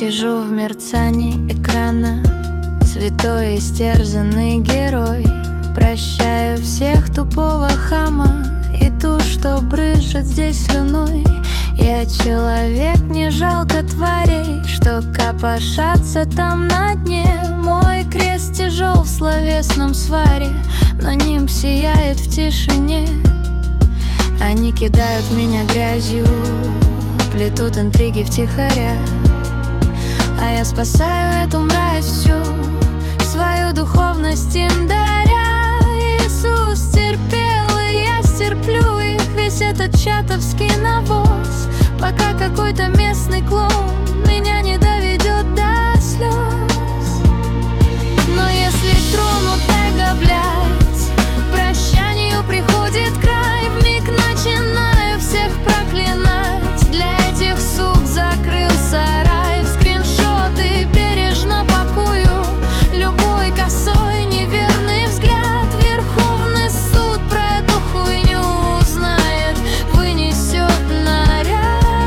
Сижу в мерцании экрана, святой истерзанный герой. Прощаю всех тупого хама и ту, что брызжет здесь слюной. Я человек, не жалко тварей, что копошатся там на дне. Мой крест тяжел в словесном сваре, но нимб сияет в тишине. Они кидают меня грязью, плетут интриги втихаря, а я спасаю эту мразь всю, свою духовность им даря. Иисус терпел, и я стерплю их, весь этот чатовский навоз, пока какой-то местный клоун меня не доведет до слез. Но если тронут эго, блядь, прощанию приходит край. Вмиг начинаю всех проклинать, для этих сук закрыл сарай. В скриншоты бережно пакую любой косой неверный взгляд. Верховный суд про эту хуйню узнает, вынесет наряд.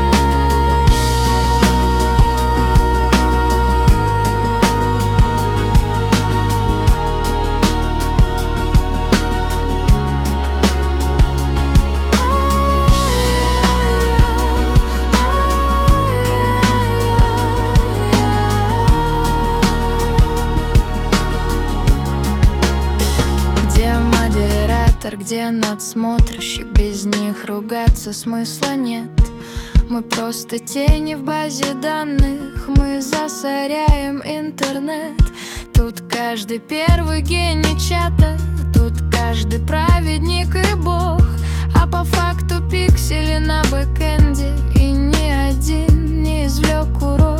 Где надсмотрщик, без них ругаться смысла нет. Мы просто тени в базе данных, мы засоряем интернет. Тут каждый первый гений чата, тут каждый праведник и бог, а по факту пиксели на бэкэнде, и ни один не извлек урок.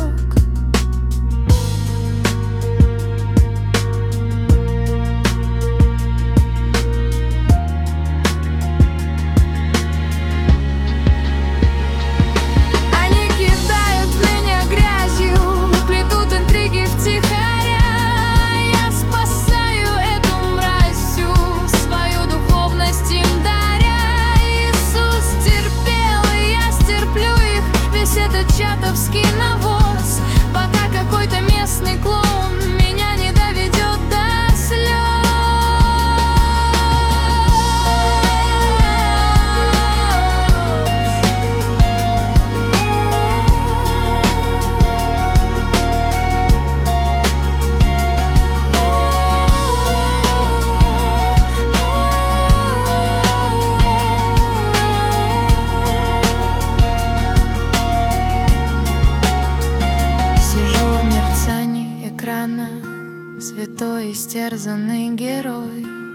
Чатовский навоз, пока какой-то местный клоун меня не доведет до слез. Святой истерзанный герой.